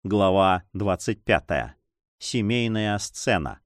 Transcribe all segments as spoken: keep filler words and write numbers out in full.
Глава двадцать пятая. Семейная сцена.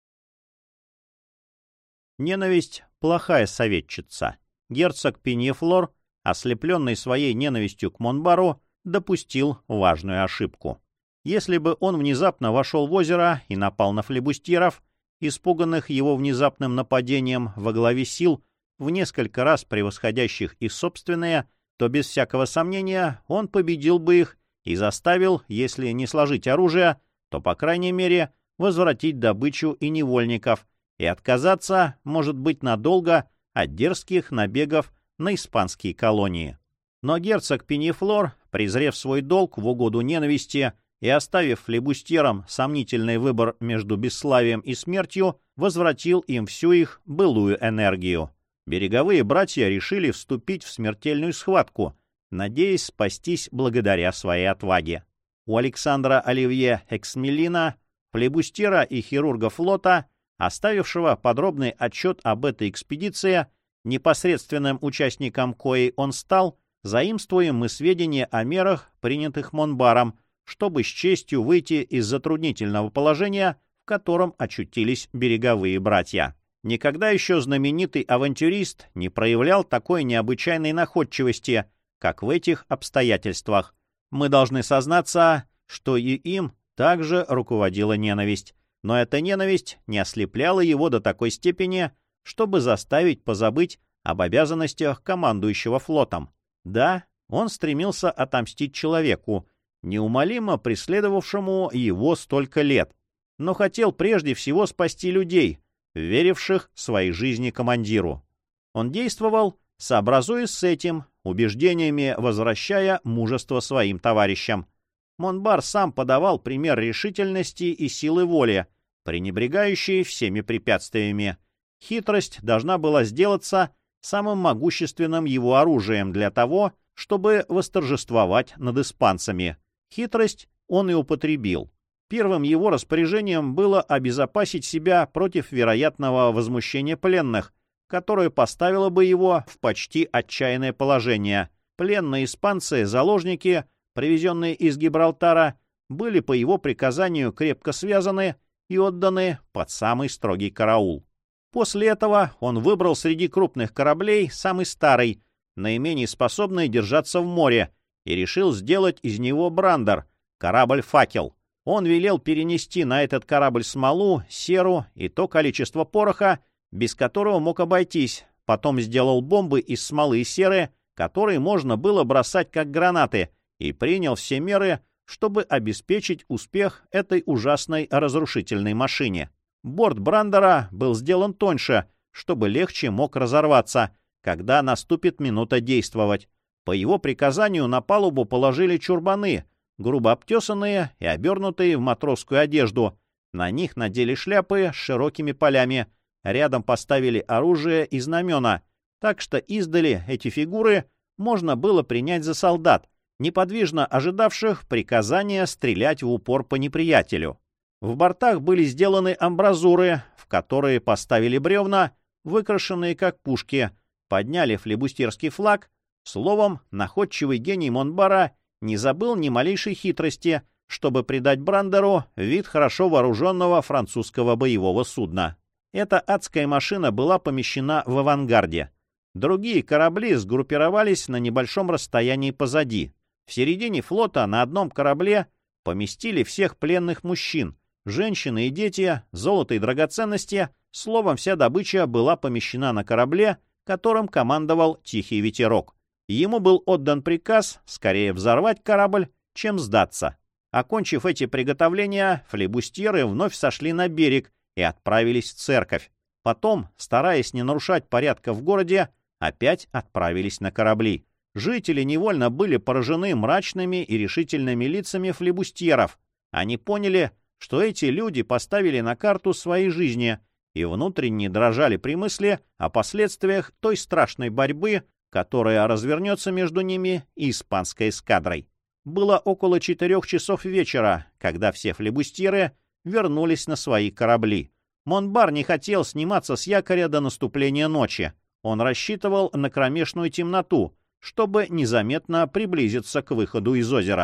Ненависть — плохая советчица. Герцог Пеньефлор, ослепленный своей ненавистью к Монбару, допустил важную ошибку. Если бы он внезапно вошел в озеро и напал на флебустьеров, испуганных его внезапным нападением во главе сил, в несколько раз превосходящих их собственные, то без всякого сомнения он победил бы их и заставил, если не сложить оружие, то, по крайней мере, возвратить добычу и невольников и отказаться, может быть, надолго от дерзких набегов на испанские колонии. Но герцог Пеньефлор, презрев свой долг в угоду ненависти и оставив флебустьерам сомнительный выбор между бесславием и смертью, возвратил им всю их былую энергию. Береговые братья решили вступить в смертельную схватку, надеясь спастись благодаря своей отваге. У Александра Оливье Эксмелина, флебустьера и хирурга флота, оставившего подробный отчет об этой экспедиции, непосредственным участником коей он стал, заимствуем мы сведения о мерах, принятых Монбаром, чтобы с честью выйти из затруднительного положения, в котором очутились береговые братья. Никогда еще знаменитый авантюрист не проявлял такой необычайной находчивости, как в этих обстоятельствах. Мы должны сознаться, что и им также руководила ненависть. Но эта ненависть не ослепляла его до такой степени, чтобы заставить позабыть об обязанностях командующего флотом. Да, он стремился отомстить человеку, неумолимо преследовавшему его столько лет, но хотел прежде всего спасти людей, веривших своей жизни командиру. Он действовал, сообразуясь с этим, убеждениями возвращая мужество своим товарищам. Монбар сам подавал пример решительности и силы воли, пренебрегающей всеми препятствиями. Хитрость должна была сделаться самым могущественным его оружием для того, чтобы восторжествовать над испанцами. Хитрость он и употребил. Первым его распоряжением было обезопасить себя против вероятного возмущения пленных, которое поставило бы его в почти отчаянное положение. Пленные испанцы, заложники, привезенные из Гибралтара, были по его приказанию крепко связаны и отданы под самый строгий караул. После этого он выбрал среди крупных кораблей самый старый, наименее способный держаться в море, и решил сделать из него брандер, корабль-факел. Он велел перенести на этот корабль смолу, серу и то количество пороха, без которого мог обойтись. Потом сделал бомбы из смолы и серы, которые можно было бросать как гранаты, и принял все меры, чтобы обеспечить успех этой ужасной разрушительной машине. Борт брандера был сделан тоньше, чтобы легче мог разорваться, когда наступит минута действовать. По его приказанию на палубу положили чурбаны, грубо обтесанные и обернутые в матросскую одежду. На них надели шляпы с широкими полями, рядом поставили оружие и знамена, так что издали эти фигуры можно было принять за солдат, неподвижно ожидавших приказания стрелять в упор по неприятелю. В бортах были сделаны амбразуры, в которые поставили бревна, выкрашенные как пушки, подняли флебустьерский флаг. Словом, находчивый гений Монбара не забыл ни малейшей хитрости, чтобы придать брандеру вид хорошо вооруженного французского боевого судна. Эта адская машина была помещена в авангарде. Другие корабли сгруппировались на небольшом расстоянии позади. В середине флота на одном корабле поместили всех пленных мужчин, женщины и дети, золото и драгоценности. Словом, вся добыча была помещена на корабле, которым командовал Тихий Ветерок. Ему был отдан приказ скорее взорвать корабль, чем сдаться. Окончив эти приготовления, флебустьеры вновь сошли на берег и отправились в церковь. Потом, стараясь не нарушать порядка в городе, опять отправились на корабли. Жители невольно были поражены мрачными и решительными лицами флебустьеров. Они поняли, что эти люди поставили на карту своей жизни и внутренне дрожали при мысли о последствиях той страшной борьбы, которая развернется между ними и испанской эскадрой. Было около четырех часов вечера, когда все флебустьеры вернулись на свои корабли. Монбар не хотел сниматься с якоря до наступления ночи. Он рассчитывал на кромешную темноту, чтобы незаметно приблизиться к выходу из озера.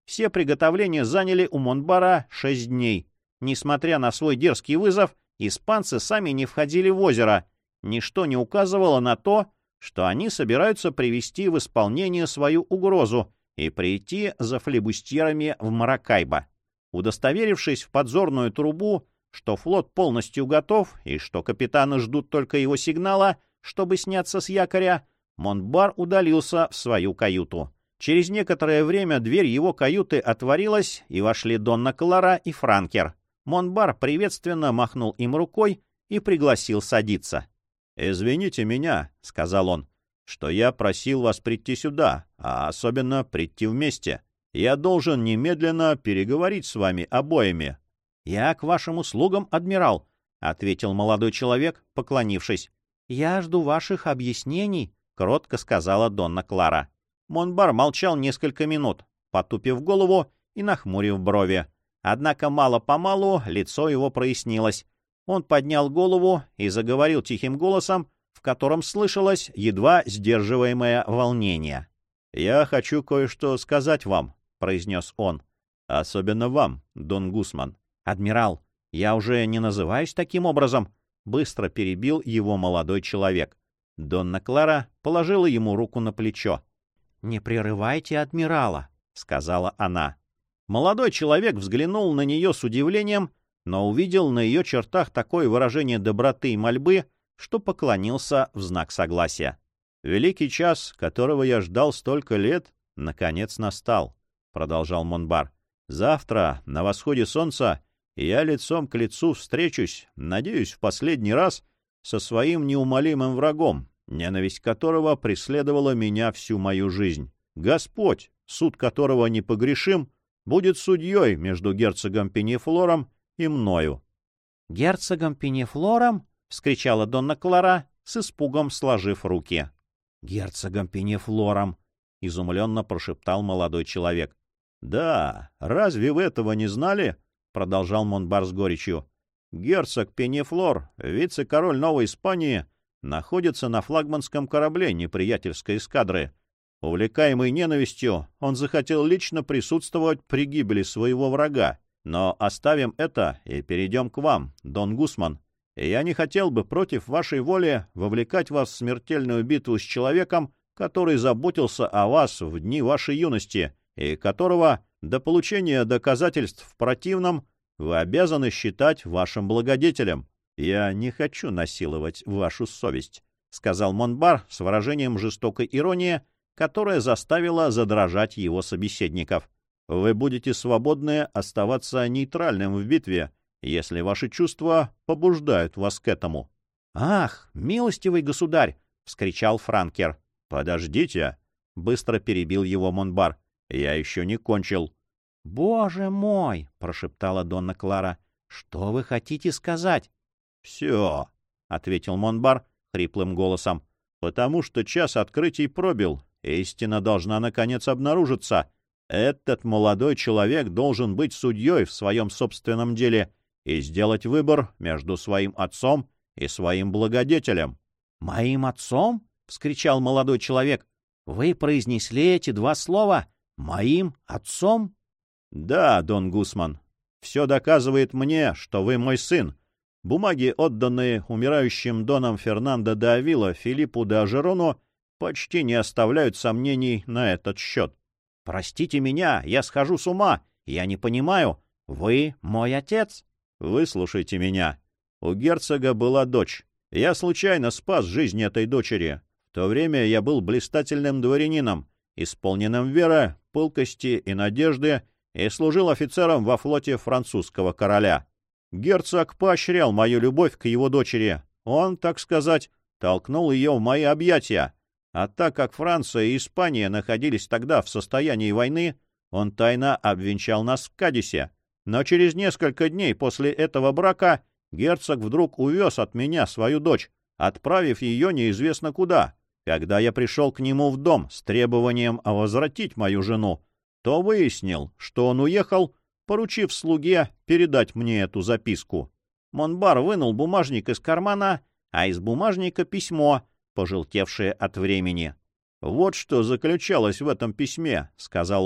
Все приготовления заняли у Монбара шесть дней. Несмотря на свой дерзкий вызов, испанцы сами не входили в озеро. Ничто не указывало на то, что они собираются привести в исполнение свою угрозу и прийти за флебустьерами в Маракайбо. Удостоверившись в подзорную трубу, что флот полностью готов и что капитаны ждут только его сигнала, чтобы сняться с якоря, Монбар удалился в свою каюту. Через некоторое время дверь его каюты отворилась, и вошли Донна Клара и Франкер. Монбар приветственно махнул им рукой и пригласил садиться. «Извините меня», — сказал он, — «что я просил вас прийти сюда, а особенно прийти вместе. Я должен немедленно переговорить с вами обоими». «Я к вашим услугам, адмирал», — ответил молодой человек, поклонившись. «Я жду ваших объяснений», — кротко сказала Донна Клара. Монбар молчал несколько минут, потупив голову и нахмурив брови. Однако мало-помалу лицо его прояснилось. Он поднял голову и заговорил тихим голосом, в котором слышалось едва сдерживаемое волнение. «Я хочу кое-что сказать вам», — произнес он. «Особенно вам, Дон Гусман». «Адмирал, я уже не называюсь таким образом», — быстро перебил его молодой человек. Донна Клара положила ему руку на плечо. «Не прерывайте адмирала», — сказала она. Молодой человек взглянул на нее с удивлением, но увидел на ее чертах такое выражение доброты и мольбы, что поклонился в знак согласия. «Великий час, которого я ждал столько лет, наконец настал», — продолжал Монбар. «Завтра, на восходе солнца, я лицом к лицу встречусь, надеюсь, в последний раз, со своим неумолимым врагом, ненависть которого преследовала меня всю мою жизнь. Господь, суд которого непогрешим, будет судьей между герцогом Пенефлором и мною». «Герцогом Пенефлором?» — вскричала Донна Клара, с испугом сложив руки. «Герцогом Пенефлором!» — изумленно прошептал молодой человек. «Да, разве вы этого не знали?» — продолжал Монбар с горечью. «Герцог Пенефлор, вице-король Новой Испании, находится на флагманском корабле неприятельской эскадры. Увлекаемый ненавистью, он захотел лично присутствовать при гибели своего врага. Но оставим это и перейдем к вам, Дон Гусман. И я не хотел бы против вашей воли вовлекать вас в смертельную битву с человеком, который заботился о вас в дни вашей юности, и которого до получения доказательств в противном вы обязаны считать вашим благодетелем. Я не хочу насиловать вашу совесть», — сказал Монбар с выражением жестокой иронии, которая заставила задрожать его собеседников. «Вы будете свободны оставаться нейтральным в битве, если ваши чувства побуждают вас к этому». «Ах, милостивый государь!» — вскричал Франкер. «Подождите!» — быстро перебил его Монбар. «Я еще не кончил». «Боже мой!» — прошептала Донна Клара. «Что вы хотите сказать?» «Все!» — ответил Монбар хриплым голосом. «Потому что час открытий пробил. Истина должна, наконец, обнаружиться. Этот молодой человек должен быть судьей в своем собственном деле и сделать выбор между своим отцом и своим благодетелем». «Моим отцом?» — вскричал молодой человек. «Вы произнесли эти два слова? Моим отцом?» «Да, Дон Гусман. Все доказывает мне, что вы мой сын. Бумаги, отданные умирающим доном Фернандо де Авила Филиппу де Ажерону, почти не оставляют сомнений на этот счет». «Простите меня, я схожу с ума. Я не понимаю. Вы мой отец?» «Выслушайте меня. У герцога была дочь. Я случайно спас жизнь этой дочери. В то время я был блистательным дворянином, исполненным веры, пылкости и надежды, и служил офицером во флоте французского короля. Герцог поощрял мою любовь к его дочери. Он, так сказать, толкнул ее в мои объятия. А так как Франция и Испания находились тогда в состоянии войны, он тайно обвенчал нас в Кадисе. Но через несколько дней после этого брака герцог вдруг увез от меня свою дочь, отправив ее неизвестно куда. Когда я пришел к нему в дом с требованием возвратить мою жену, то выяснил, что он уехал, поручив слуге передать мне эту записку. Монбар вынул бумажник из кармана, а из бумажника письмо, пожелтевшее от времени. «Вот что заключалось в этом письме», — сказал он.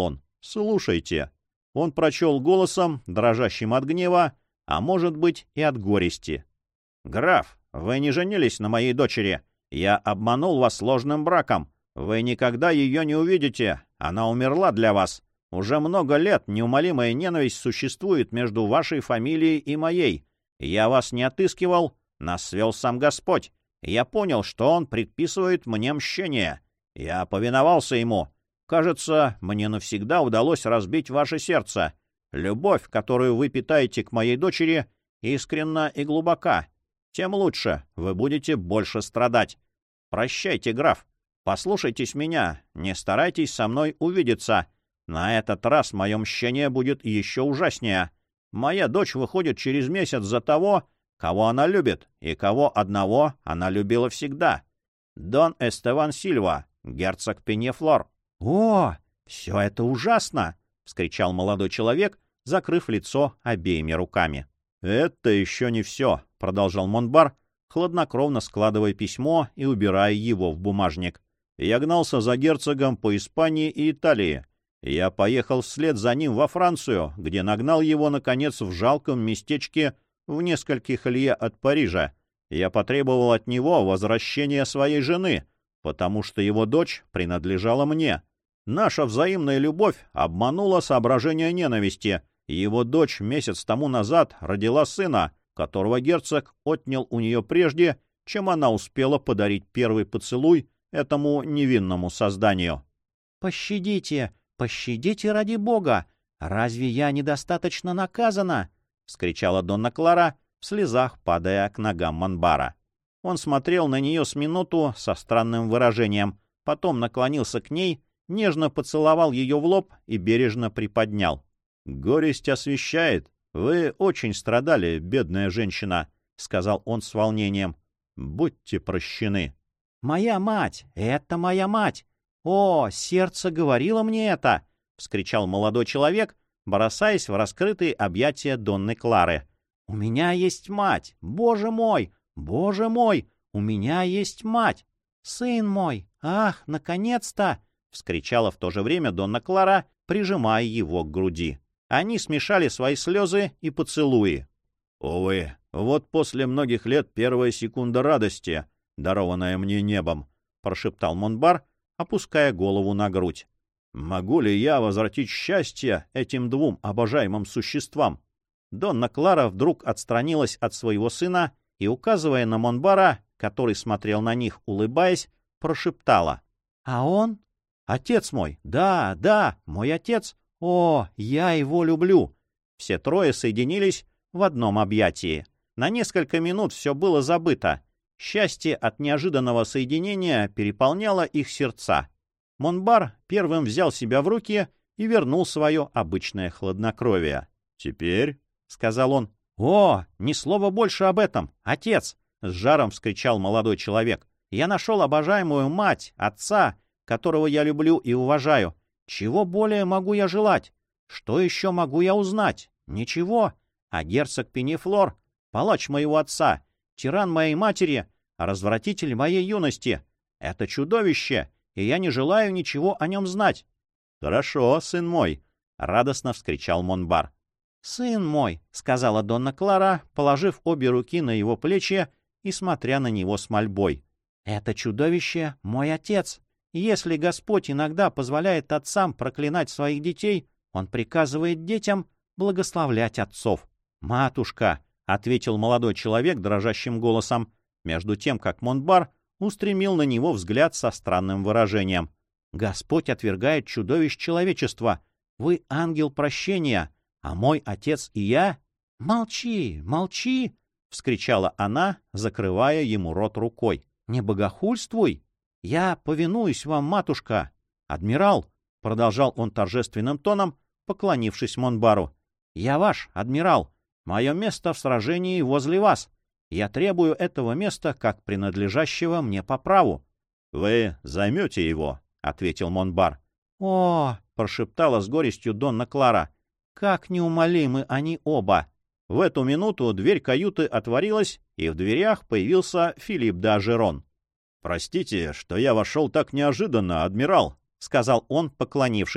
слушайте». Он прочел голосом, дрожащим от гнева, а может быть и от горести. «Граф, вы не женились на моей дочери. Я обманул вас ложным браком. Вы никогда ее не увидите. Она умерла для вас. Уже много лет неумолимая ненависть существует между вашей фамилией и моей. Я вас не отыскивал, нас свел сам Господь. Я понял, что Он предписывает мне мщение. Я повиновался Ему. Кажется, мне навсегда удалось разбить ваше сердце. Любовь, которую вы питаете к моей дочери, искренна и глубока. Тем лучше, вы будете больше страдать. Прощайте, граф. Послушайтесь меня, не старайтесь со мной увидеться. На этот раз мое мщение будет еще ужаснее. Моя дочь выходит через месяц за того, кого она любит, и кого одного она любила всегда. Дон Эстеван Сильва, герцог Пеньефлор». «О, все это ужасно!» — вскричал молодой человек, закрыв лицо обеими руками. «Это еще не все», — продолжал Монбар, хладнокровно складывая письмо и убирая его в бумажник. «Я гнался за герцогом по Испании и Италии. Я поехал вслед за ним во Францию, где нагнал его, наконец, в жалком местечке в нескольких лье от Парижа. Я потребовал от него возвращения своей жены, потому что его дочь принадлежала мне. Наша взаимная любовь обманула соображения ненависти, и его дочь месяц тому назад родила сына, которого герцог отнял у нее прежде, чем она успела подарить первый поцелуй этому невинному созданию». «Пощадите, пощадите ради Бога! Разве я недостаточно наказана?» — вскричала Донна Клара, в слезах падая к ногам Монбара. Он смотрел на нее с минуту со странным выражением, потом наклонился к ней, нежно поцеловал ее в лоб и бережно приподнял. «Горесть освещает. Вы очень страдали, бедная женщина», — сказал он с волнением. «Будьте прощены». «Моя мать! Это моя мать! О, сердце говорило мне это!» — вскричал молодой человек, бросаясь в раскрытые объятия Донны Клары. «У меня есть мать! Боже мой! Боже мой! У меня есть мать! Сын мой! Ах, наконец-то!» — вскричала в то же время Донна Клара, прижимая его к груди. Они смешали свои слезы и поцелуи. «Увы, вот после многих лет первая секунда радости, дарованная мне небом», — прошептал Монбар, опуская голову на грудь. «Могу ли я возвратить счастье этим двум обожаемым существам?» Донна Клара вдруг отстранилась от своего сына и, указывая на Монбара, который смотрел на них, улыбаясь, прошептала. «А он? Отец мой! Да, да, мой отец! О, я его люблю!» Все трое соединились в одном объятии. На несколько минут все было забыто. Счастье от неожиданного соединения переполняло их сердца. Монбар первым взял себя в руки и вернул свое обычное хладнокровие. «Теперь», — сказал он, — «О, ни слова больше об этом, отец!» — с жаром вскричал молодой человек. «Я нашел обожаемую мать, отца, которого я люблю и уважаю. Чего более могу я желать? Что еще могу я узнать? Ничего. А герцог Пеньефлор, палач моего отца, тиран моей матери, развратитель моей юности. Это чудовище, и я не желаю ничего о нем знать». «Хорошо, сын мой», — радостно вскричал Монбар. «Сын мой», — сказала Донна Клара, положив обе руки на его плечи и смотря на него с мольбой. «Это чудовище — мой отец. Если Господь иногда позволяет отцам проклинать своих детей, Он приказывает детям благословлять отцов». «Матушка», — ответил молодой человек дрожащим голосом, между тем, как Монбар устремил на него взгляд со странным выражением. «Господь отвергает чудовищ человечества. Вы ангел прощения, а мой отец и я...» «Молчи, молчи!» — вскричала она, закрывая ему рот рукой. «Не богохульствуй! Я повинуюсь вам, матушка!» «Адмирал!» — продолжал он торжественным тоном, поклонившись Монбару. «Я ваш, адмирал! Мое место в сражении возле вас! Я требую этого места как принадлежащего мне по праву!» «Вы займете его!» — ответил Монбар. «О!» — прошептала с горестью Донна Клара. «Как неумолимы они оба!» В эту минуту дверь каюты отворилась, и в дверях появился Филипп де Ажерон. «Простите, что я вошел так неожиданно, адмирал», — сказал он, поклонившись.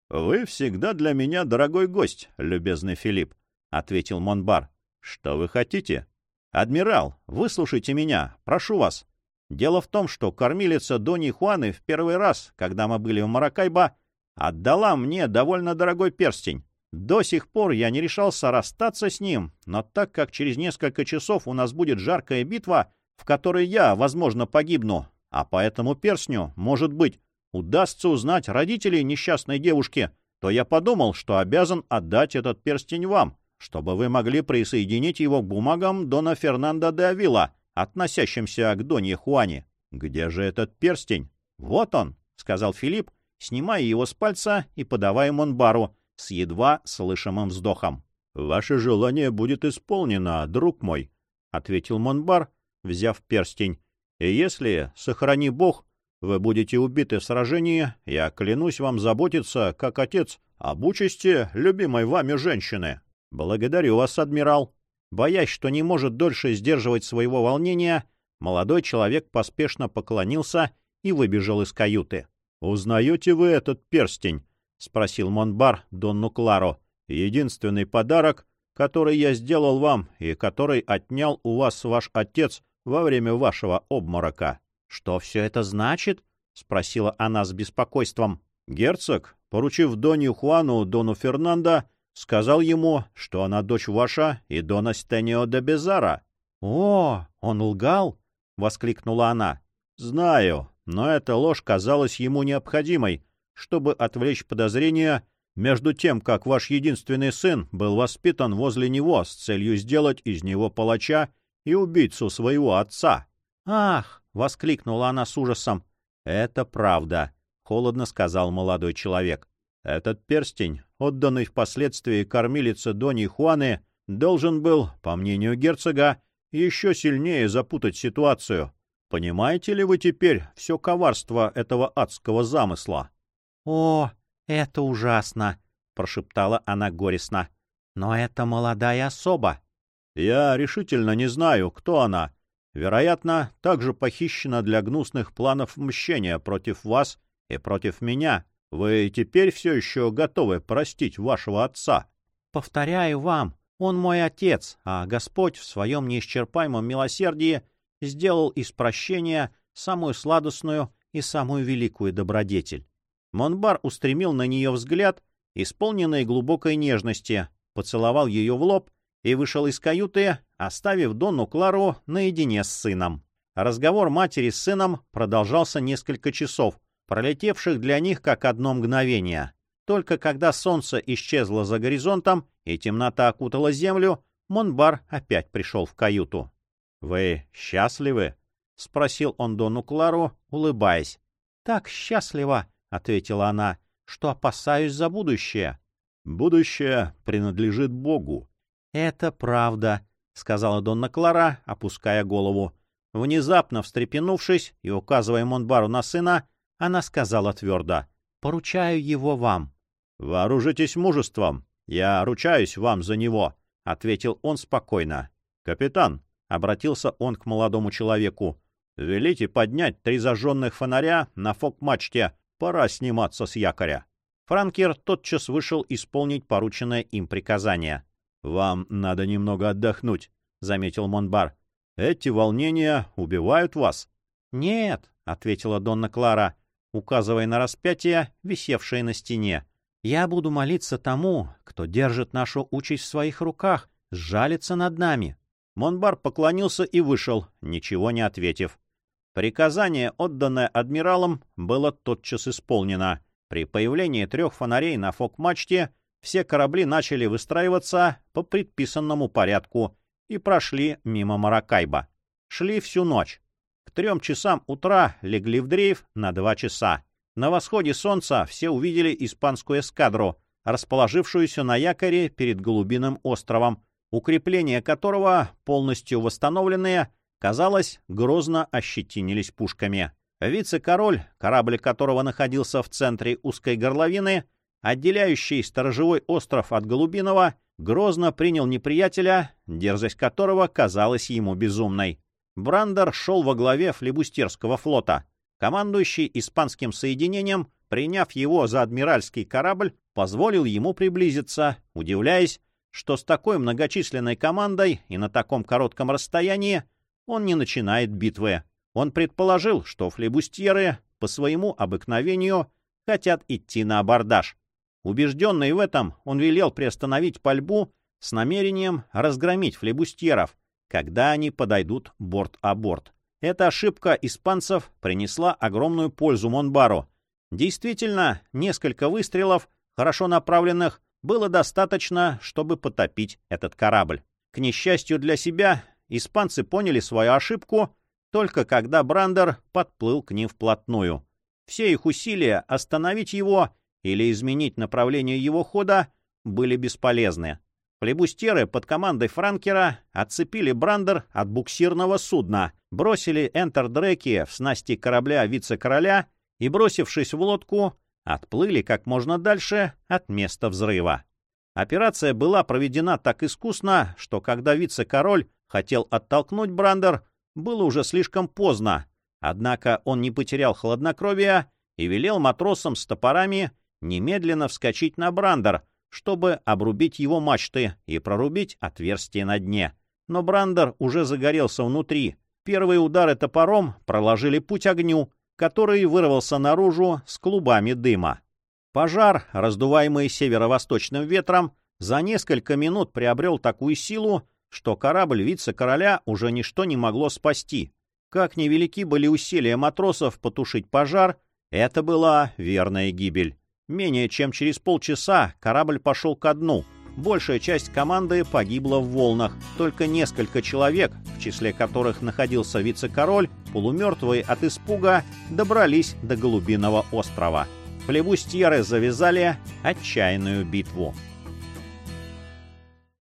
— Вы всегда для меня дорогой гость, любезный Филипп, — ответил Монбар. — Что вы хотите? — Адмирал, выслушайте меня, прошу вас. Дело в том, что кормилица Доньи Хуаны в первый раз, когда мы были в Маракайбо, отдала мне довольно дорогой перстень. До сих пор я не решался расстаться с ним, но так как через несколько часов у нас будет жаркая битва, в которой я, возможно, погибну, а по этому перстню, может быть, удастся узнать родителей несчастной девушки, то я подумал, что обязан отдать этот перстень вам, чтобы вы могли присоединить его к бумагам Дона Фернандо де Авила, относящимся к Донье Хуане. — Где же этот перстень? — Вот он, — сказал Филипп, снимая его с пальца и подавая Монбару с едва слышимым вздохом. — Ваше желание будет исполнено, друг мой, — ответил Монбар, взяв перстень. — И если, сохрани Бог, вы будете убиты в сражении, я клянусь вам заботиться, как отец, об участи любимой вами женщины. — Благодарю вас, адмирал. Боясь, что не может дольше сдерживать своего волнения, молодой человек поспешно поклонился и выбежал из каюты. — Узнаете вы этот перстень? — спросил Монбар Донну Клару. — Единственный подарок, который я сделал вам и который отнял у вас ваш отец во время вашего обморока. — Что все это значит? — спросила она с беспокойством. Герцог, поручив Донью Хуану Дону Фернандо, сказал ему, что она дочь ваша и Дона Стенио де Безара. — О, он лгал? — воскликнула она. — Знаю, но эта ложь казалась ему необходимой, чтобы отвлечь подозрения между тем, как ваш единственный сын был воспитан возле него с целью сделать из него палача и убийцу своего отца. — Ах! — воскликнула она с ужасом. — Это правда, — холодно сказал молодой человек. Этот перстень, отданный впоследствии кормилице Доньи Хуаны, должен был, по мнению герцога, еще сильнее запутать ситуацию. Понимаете ли вы теперь все коварство этого адского замысла? — О, это ужасно! — прошептала она горестно. — Но это молодая особа. — Я решительно не знаю, кто она. Вероятно, также похищена для гнусных планов мщения против вас и против меня. Вы теперь все еще готовы простить вашего отца? — Повторяю вам, он мой отец, а Господь в своем неисчерпаемом милосердии сделал из прощения самую сладостную и самую великую добродетель. Монбар устремил на нее взгляд, исполненный глубокой нежности, поцеловал ее в лоб и вышел из каюты, оставив Донну Клару наедине с сыном. Разговор матери с сыном продолжался несколько часов, пролетевших для них как одно мгновение. Только когда солнце исчезло за горизонтом и темнота окутала землю, Монбар опять пришел в каюту. — Вы счастливы? — спросил он Донну Клару, улыбаясь. — Так счастливо, — ответила она, — что опасаюсь за будущее. — Будущее принадлежит Богу. — Это правда, — сказала Донна Клара, опуская голову. Внезапно встрепенувшись и указывая Монбару на сына, она сказала твердо: — Поручаю его вам. — Вооружитесь мужеством. Я ручаюсь вам за него, — ответил он спокойно. — Капитан, — обратился он к молодому человеку, — велите поднять три зажженных фонаря на фок-мачте. Пора сниматься с якоря. Франкер тотчас вышел исполнить порученное им приказание. — Вам надо немного отдохнуть, — заметил Монбар. — Эти волнения убивают вас. — Нет, — ответила Донна Клара, указывая на распятие, висевшее на стене. — Я буду молиться тому, кто держит нашу участь в своих руках, сжалится над нами. Монбар поклонился и вышел, ничего не ответив. Приказание, отданное адмиралом, было тотчас исполнено. При появлении трех фонарей на фок-мачте все корабли начали выстраиваться по предписанному порядку и прошли мимо Маракайбо. Шли всю ночь. К трем часам утра легли в дрейф на два часа. На восходе солнца все увидели испанскую эскадру, расположившуюся на якоре перед Голубиным островом, укрепления которого, полностью восстановленные, казалось, грозно ощетинились пушками. Вице-король, корабль которого находился в центре узкой горловины, отделяющей сторожевой остров от Голубиного, грозно принял неприятеля, дерзость которого казалась ему безумной. Брандер шел во главе флибустерского флота. Командующий испанским соединением приняв его за адмиральский корабль, позволил ему приблизиться, удивляясь, что с такой многочисленной командой и на таком коротком расстоянии он не начинает битвы. Он предположил, что флебустьеры по своему обыкновению хотят идти на абордаж. Убежденный в этом, он велел приостановить пальбу с намерением разгромить флебустьеров, когда они подойдут борт о борт. Эта ошибка испанцев принесла огромную пользу Монбару. Действительно, несколько выстрелов, хорошо направленных, было достаточно, чтобы потопить этот корабль. К несчастью для себя, испанцы поняли свою ошибку только когда Брандер подплыл к ним вплотную. Все их усилия остановить его или изменить направление его хода были бесполезны. Флебустьеры под командой Франкера отцепили Брандер от буксирного судна, бросили энтердреки в снасти корабля вице-короля и, бросившись в лодку, отплыли как можно дальше от места взрыва. Операция была проведена так искусно, что когда вице-король хотел оттолкнуть Брандер, было уже слишком поздно, однако он не потерял хладнокровия и велел матросам с топорами немедленно вскочить на Брандер, чтобы обрубить его мачты и прорубить отверстие на дне. Но Брандер уже загорелся внутри. Первые удары топором проложили путь огню, который вырвался наружу с клубами дыма. Пожар, раздуваемый северо-восточным ветром, за несколько минут приобрел такую силу, что корабль вице-короля уже ничто не могло спасти. Как невелики были усилия матросов потушить пожар, это была верная гибель. Менее чем через полчаса корабль пошел ко дну. Большая часть команды погибла в волнах. Только несколько человек, в числе которых находился вице-король, полумертвые от испуга, добрались до Голубиного острова. Флебустьеры завязали отчаянную битву.